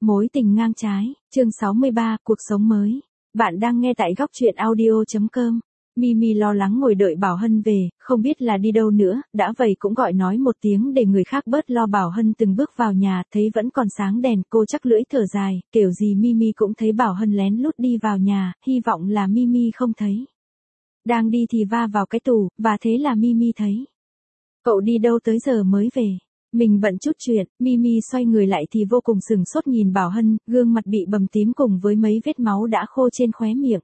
Mối tình ngang trái, chương 63, cuộc sống mới. Bạn đang nghe tại góc truyện audio.com. Mimi lo lắng ngồi đợi Bảo Hân về, không biết là đi đâu nữa, đã vậy cũng gọi nói một tiếng để người khác bớt lo. Bảo Hân từng bước vào nhà, thấy vẫn còn sáng đèn, cô chắc lưỡi thở dài, kiểu gì Mimi cũng thấy Bảo Hân lén lút đi vào nhà, hy vọng là Mimi không thấy. Đang đi thì va vào cái tủ, và thế là Mimi thấy. Cậu đi đâu tới giờ mới về? Mình bận chút chuyện, Mimi xoay người lại thì vô cùng sửng sốt nhìn Bảo Hân, gương mặt bị bầm tím cùng với mấy vết máu đã khô trên khóe miệng.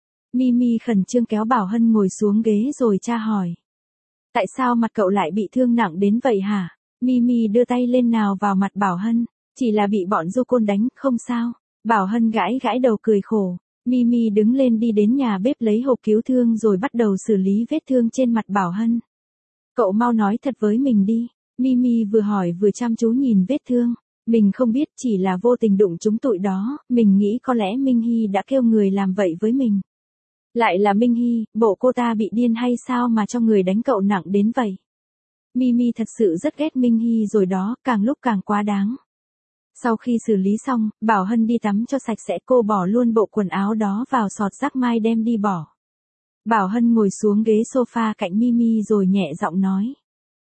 Mimi khẩn trương kéo Bảo Hân ngồi xuống ghế rồi tra hỏi. Tại sao mặt cậu lại bị thương nặng đến vậy hả? Mimi đưa tay lên nào vào mặt Bảo Hân, chỉ là bị bọn du côn đánh, không sao. Bảo Hân gãi gãi đầu cười khổ. Mimi đứng lên đi đến nhà bếp lấy hộp cứu thương rồi bắt đầu xử lý vết thương trên mặt Bảo Hân. Cậu mau nói thật với mình đi. Mimi vừa hỏi vừa chăm chú nhìn vết thương. Mình không biết, chỉ là vô tình đụng trúng tụi đó, mình nghĩ có lẽ Minh Hy đã kêu người làm vậy với mình. Lại là Minh Hy, bộ cô ta bị điên hay sao mà cho người đánh cậu nặng đến vậy? Mimi thật sự rất ghét Minh Hy rồi đó, càng lúc càng quá đáng. Sau khi xử lý xong, Bảo Hân đi tắm cho sạch sẽ, cô bỏ luôn bộ quần áo đó vào sọt rác mai đem đi bỏ. Bảo Hân ngồi xuống ghế sofa cạnh Mimi rồi nhẹ giọng nói.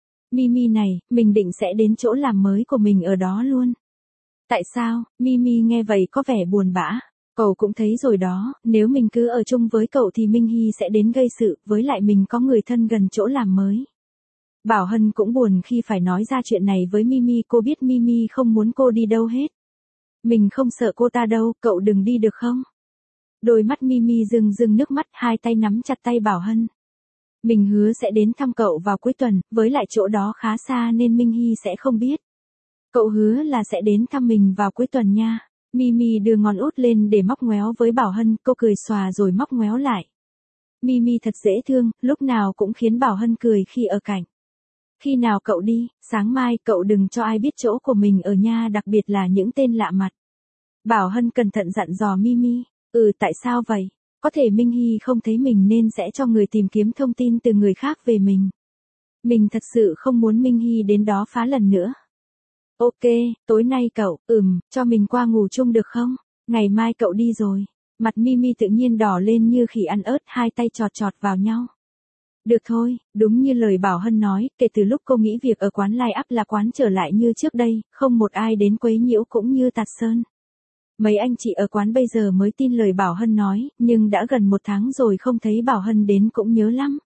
Mimi này, mình định sẽ đến chỗ làm mới của mình ở đó luôn. Tại sao? Mimi nghe vậy có vẻ buồn bã. Cậu cũng thấy rồi đó, nếu mình cứ ở chung với cậu thì Minh Hy sẽ đến gây sự, với lại mình có người thân gần chỗ làm mới. Bảo Hân cũng buồn khi phải nói ra chuyện này với Mimi, cô biết Mimi không muốn cô đi đâu hết. Mình không sợ cô ta đâu, cậu đừng đi được không? Đôi mắt Mimi rưng rưng nước mắt, hai tay nắm chặt tay Bảo Hân. Mình hứa sẽ đến thăm cậu vào cuối tuần, với lại chỗ đó khá xa nên Minh Hy sẽ không biết. Cậu hứa là sẽ đến thăm mình vào cuối tuần nha. Mimi đưa ngón út lên để móc ngoéo với Bảo Hân, cô cười xòa rồi móc ngoéo lại. Mimi thật dễ thương, lúc nào cũng khiến Bảo Hân cười khi ở cạnh. Khi nào cậu đi, sáng mai cậu đừng cho ai biết chỗ của mình ở nha, đặc biệt là những tên lạ mặt. Bảo Hân cẩn thận dặn dò Mimi. Tại sao vậy? Có thể Minh Hy không thấy mình nên sẽ cho người tìm kiếm thông tin từ người khác về mình. Mình thật sự không muốn Minh Hy đến đó phá lần nữa. Ok, tối nay cậu, cho mình qua ngủ chung được không? Ngày mai cậu đi rồi. Mặt Mimi tự nhiên đỏ lên như khỉ ăn ớt, hai tay chọt chọt vào nhau. Được thôi, đúng như lời Bảo Hân nói, kể từ lúc cô nghĩ việc ở quán Live Up là quán trở lại như trước đây, không một ai đến quấy nhiễu cũng như tạt sơn. Mấy anh chị ở quán bây giờ mới tin lời Bảo Hân nói, nhưng đã gần 1 tháng rồi không thấy Bảo Hân đến cũng nhớ lắm.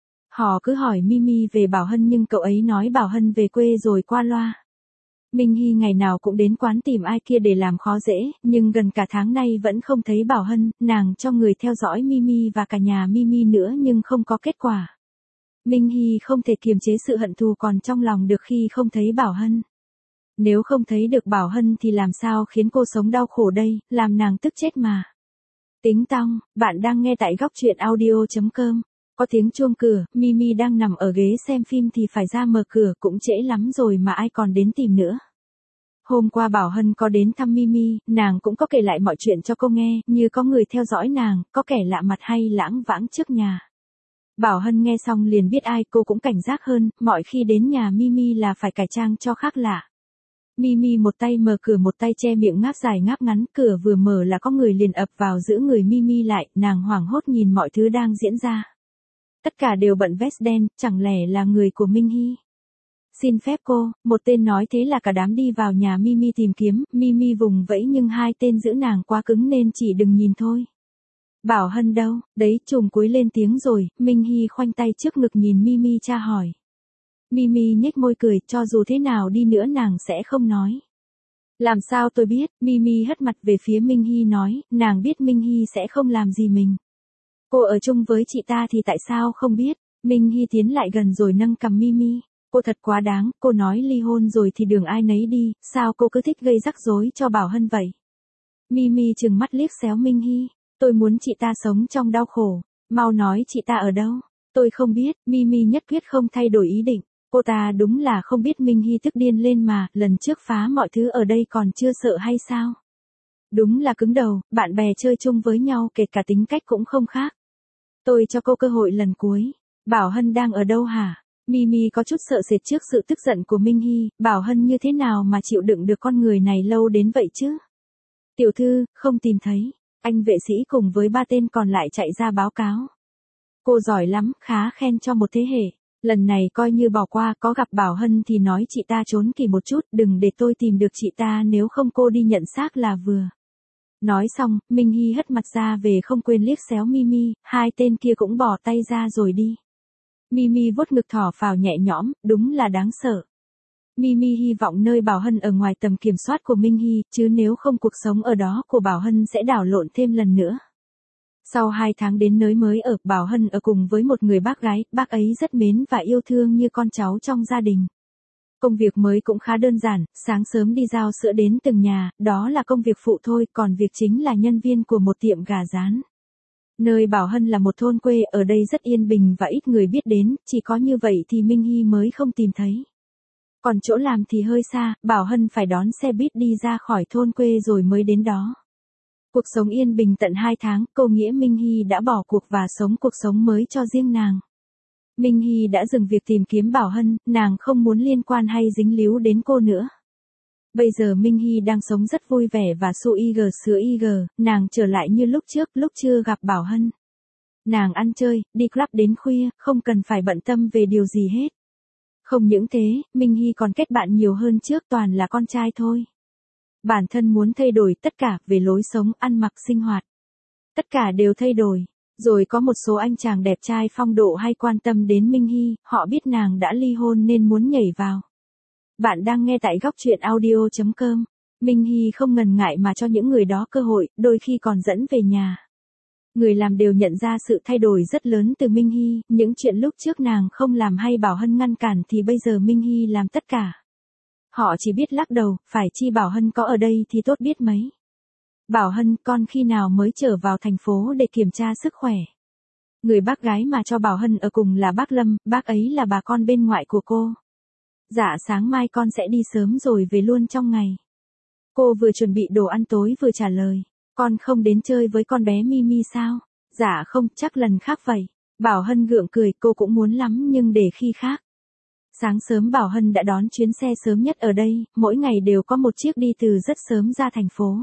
Họ cứ hỏi Mimi về Bảo Hân nhưng cậu ấy nói Bảo Hân về quê rồi qua loa. Minh Hy ngày nào cũng đến quán tìm ai kia để làm khó dễ, nhưng gần cả tháng nay vẫn không thấy Bảo Hân, nàng cho người theo dõi Mimi và cả nhà Mimi nữa nhưng không có kết quả. Minh Hy không thể kiềm chế sự hận thù còn trong lòng được khi không thấy Bảo Hân. Nếu không thấy được Bảo Hân thì làm sao khiến cô sống đau khổ đây, làm nàng tức chết mà. Tính tong, bạn đang nghe tại góc truyện audio.com. Có tiếng chuông cửa, Mimi đang nằm ở ghế xem phim thì phải ra mở cửa, cũng trễ lắm rồi mà ai còn đến tìm nữa. Hôm qua Bảo Hân có đến thăm Mimi, nàng cũng có kể lại mọi chuyện cho cô nghe, như có người theo dõi nàng, có kẻ lạ mặt hay lãng vãng trước nhà. Bảo Hân nghe xong liền biết ai, cô cũng cảnh giác hơn, mọi khi đến nhà Mimi là phải cải trang cho khác lạ. Mimi một tay mở cửa một tay che miệng ngáp dài ngáp ngắn, cửa vừa mở là có người liền ập vào giữ người Mimi lại, nàng hoảng hốt nhìn mọi thứ đang diễn ra. Tất cả đều bận vest đen, chẳng lẽ là người của Minh Hy? Xin phép cô, một tên nói thế là cả đám đi vào nhà Mimi tìm kiếm, Mimi vùng vẫy nhưng hai tên giữ nàng quá cứng nên chỉ đừng nhìn thôi. Bảo Hân đâu, đấy trùm cuối lên tiếng rồi, Minh Hy khoanh tay trước ngực nhìn Mimi tra hỏi. Mimi nhếch môi cười, cho dù thế nào đi nữa nàng sẽ không nói. Làm sao tôi biết, Mimi hất mặt về phía Minh Hy nói, nàng biết Minh Hy sẽ không làm gì mình. Cô ở chung với chị ta thì tại sao không biết? Minh Hy tiến lại gần rồi nâng cằm Mimi. Cô thật quá đáng, cô nói ly hôn rồi thì đường ai nấy đi, sao cô cứ thích gây rắc rối cho Bảo Hân vậy? Mimi trừng mắt liếc xéo Minh Hy. Tôi muốn chị ta sống trong đau khổ. Mau nói chị ta ở đâu? Tôi không biết, Mimi nhất quyết không thay đổi ý định. Cô ta đúng là không biết Minh Hy tức điên lên mà, lần trước phá mọi thứ ở đây còn chưa sợ hay sao? Đúng là cứng đầu, bạn bè chơi chung với nhau kể cả tính cách cũng không khác. Tôi cho cô cơ hội lần cuối. Bảo Hân đang ở đâu hả? Mimi có chút sợ sệt trước sự tức giận của Minh Hy, Bảo Hân như thế nào mà chịu đựng được con người này lâu đến vậy chứ? Tiểu thư, không tìm thấy. Anh vệ sĩ cùng với 3 tên còn lại chạy ra báo cáo. Cô giỏi lắm, khá khen cho một thế hệ. Lần này coi như bỏ qua, có gặp Bảo Hân thì nói chị ta trốn kỳ một chút, đừng để tôi tìm được chị ta, nếu không cô đi nhận xác là vừa. Nói xong, Minh Hy hất mặt ra về không quên liếc xéo Mimi, 2 tên kia cũng bỏ tay ra rồi đi. Mimi vuốt ngực thở phào nhẹ nhõm, đúng là đáng sợ. Mimi hy vọng nơi Bảo Hân ở ngoài tầm kiểm soát của Minh Hy, chứ nếu không cuộc sống ở đó của Bảo Hân sẽ đảo lộn thêm lần nữa. Sau 2 tháng đến nơi mới ở, Bảo Hân ở cùng với một người bác gái, bác ấy rất mến và yêu thương như con cháu trong gia đình. Công việc mới cũng khá đơn giản, sáng sớm đi giao sữa đến từng nhà, đó là công việc phụ thôi, còn việc chính là nhân viên của một tiệm gà rán. Nơi Bảo Hân là một thôn quê, ở đây rất yên bình và ít người biết đến, chỉ có như vậy thì Minh Hy mới không tìm thấy. Còn chỗ làm thì hơi xa, Bảo Hân phải đón xe buýt đi ra khỏi thôn quê rồi mới đến đó. Cuộc sống yên bình tận 2 tháng, cô nghĩa Minh Hy đã bỏ cuộc và sống cuộc sống mới cho riêng nàng. Minh Hy đã dừng việc tìm kiếm Bảo Hân, nàng không muốn liên quan hay dính líu đến cô nữa. Bây giờ Minh Hy đang sống rất vui vẻ và su IG sữa IG, nàng trở lại như lúc trước, lúc chưa gặp Bảo Hân. Nàng ăn chơi, đi club đến khuya, không cần phải bận tâm về điều gì hết. Không những thế, Minh Hy còn kết bạn nhiều hơn trước, toàn là con trai thôi. Bản thân muốn thay đổi tất cả về lối sống, ăn mặc, sinh hoạt. Tất cả đều thay đổi. Rồi có một số anh chàng đẹp trai phong độ hay quan tâm đến Minh Hy, họ biết nàng đã ly hôn nên muốn nhảy vào. Bạn đang nghe tại góc truyện audio.com. Minh Hy không ngần ngại mà cho những người đó cơ hội, đôi khi còn dẫn về nhà. Người làm đều nhận ra sự thay đổi rất lớn từ Minh Hy, những chuyện lúc trước nàng không làm hay Bảo Hân ngăn cản thì bây giờ Minh Hy làm tất cả. Họ chỉ biết lắc đầu, phải chi Bảo Hân có ở đây thì tốt biết mấy. Bảo Hân, con khi nào mới trở vào thành phố để kiểm tra sức khỏe? Người bác gái mà cho Bảo Hân ở cùng là bác Lâm, bác ấy là bà con bên ngoại của cô. Dạ sáng mai con sẽ đi sớm rồi về luôn trong ngày. Cô vừa chuẩn bị đồ ăn tối vừa trả lời. Con không đến chơi với con bé Mimi sao? Dạ không, chắc lần khác vậy. Bảo Hân gượng cười, cô cũng muốn lắm nhưng để khi khác. Sáng sớm Bảo Hân đã đón chuyến xe sớm nhất ở đây, mỗi ngày đều có một chiếc đi từ rất sớm ra thành phố.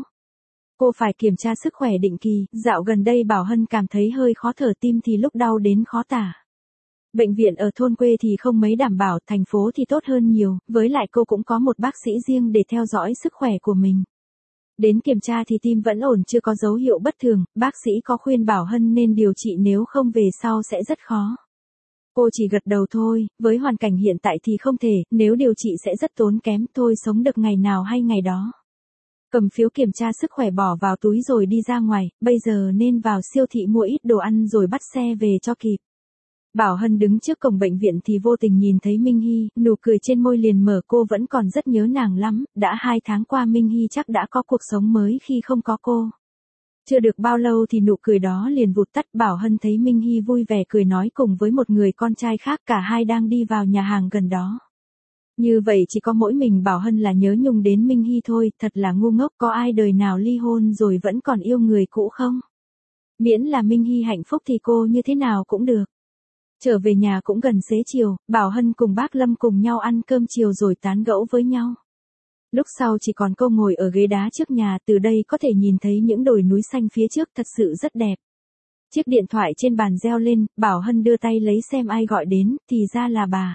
Cô phải kiểm tra sức khỏe định kỳ, dạo gần đây Bảo Hân cảm thấy hơi khó thở, tim thì lúc đau đến khó tả. Bệnh viện ở thôn quê thì không mấy đảm bảo, thành phố thì tốt hơn nhiều, với lại cô cũng có một bác sĩ riêng để theo dõi sức khỏe của mình. Đến kiểm tra thì tim vẫn ổn, chưa có dấu hiệu bất thường, bác sĩ có khuyên Bảo Hân nên điều trị nếu không về sau sẽ rất khó. Cô chỉ gật đầu thôi, với hoàn cảnh hiện tại thì không thể, nếu điều trị sẽ rất tốn kém, thôi sống được ngày nào hay ngày đó. Cầm phiếu kiểm tra sức khỏe bỏ vào túi rồi đi ra ngoài, bây giờ nên vào siêu thị mua ít đồ ăn rồi bắt xe về cho kịp. Bảo Hân đứng trước cổng bệnh viện thì vô tình nhìn thấy Minh Hy, nụ cười trên môi liền mở, cô vẫn còn rất nhớ nàng lắm, đã 2 tháng qua Minh Hy chắc đã có cuộc sống mới khi không có cô. Chưa được bao lâu thì nụ cười đó liền vụt tắt, Bảo Hân thấy Minh Hy vui vẻ cười nói cùng với một người con trai khác, cả hai đang đi vào nhà hàng gần đó. Như vậy chỉ có mỗi mình Bảo Hân là nhớ nhung đến Minh Hy thôi, thật là ngu ngốc, có ai đời nào ly hôn rồi vẫn còn yêu người cũ không? Miễn là Minh Hy hạnh phúc thì cô như thế nào cũng được. Trở về nhà cũng gần xế chiều, Bảo Hân cùng bác Lâm cùng nhau ăn cơm chiều rồi tán gẫu với nhau. Lúc sau chỉ còn cô ngồi ở ghế đá trước nhà, từ đây có thể nhìn thấy những đồi núi xanh phía trước, thật sự rất đẹp. Chiếc điện thoại trên bàn reo lên, Bảo Hân đưa tay lấy xem ai gọi đến, thì ra là bà.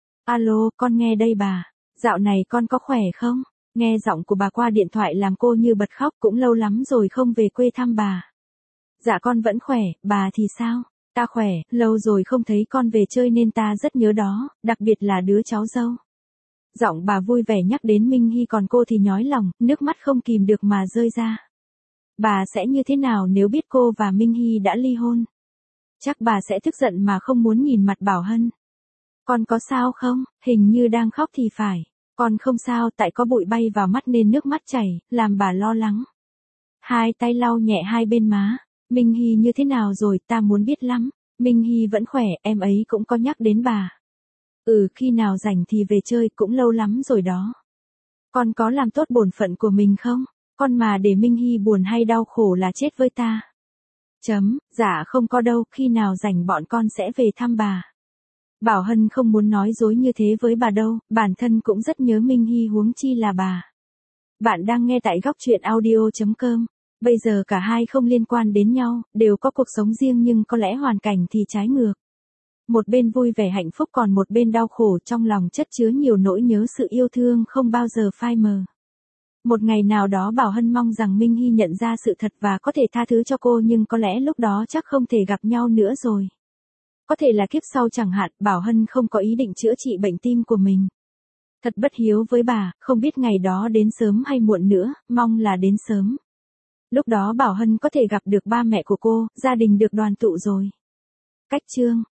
Alo, con nghe đây bà. Dạo này con có khỏe không? Nghe giọng của bà qua điện thoại làm cô như bật khóc, cũng lâu lắm rồi không về quê thăm bà. Dạ con vẫn khỏe, bà thì sao? Ta khỏe, lâu rồi không thấy con về chơi nên ta rất nhớ đó, đặc biệt là đứa cháu dâu. Giọng bà vui vẻ nhắc đến Minh Hy, còn cô thì nhói lòng, nước mắt không kìm được mà rơi ra. Bà sẽ như thế nào nếu biết cô và Minh Hy đã ly hôn? Chắc bà sẽ tức giận mà không muốn nhìn mặt Bảo Hân. Con có sao không? Hình như đang khóc thì phải. Con không sao, tại có bụi bay vào mắt nên nước mắt chảy, làm bà lo lắng. Hai tay lau nhẹ hai bên má. Minh Hy như thế nào rồi, ta muốn biết lắm. Minh Hy vẫn khỏe, em ấy cũng có nhắc đến bà. Khi nào rảnh thì về chơi, cũng lâu lắm rồi đó. Con có làm tốt bổn phận của mình không? Con mà để Minh Hy buồn hay đau khổ là chết với ta. Dạ không có đâu, khi nào rảnh bọn con sẽ về thăm bà. Bảo Hân không muốn nói dối như thế với bà đâu, bản thân cũng rất nhớ Minh Hy huống chi là bà. Bạn đang nghe tại góc chuyện audio.com. Bây giờ cả hai không liên quan đến nhau, đều có cuộc sống riêng nhưng có lẽ hoàn cảnh thì trái ngược. Một bên vui vẻ hạnh phúc còn một bên đau khổ, trong lòng chất chứa nhiều nỗi nhớ, sự yêu thương không bao giờ phai mờ. Một ngày nào đó Bảo Hân mong rằng Minh Hy nhận ra sự thật và có thể tha thứ cho cô, nhưng có lẽ lúc đó chắc không thể gặp nhau nữa rồi. Có thể là kiếp sau chẳng hạn. Bảo Hân không có ý định chữa trị bệnh tim của mình. Thật bất hiếu với bà, không biết ngày đó đến sớm hay muộn nữa, mong là đến sớm. Lúc đó Bảo Hân có thể gặp được ba mẹ của cô, gia đình được đoàn tụ rồi. Cách chương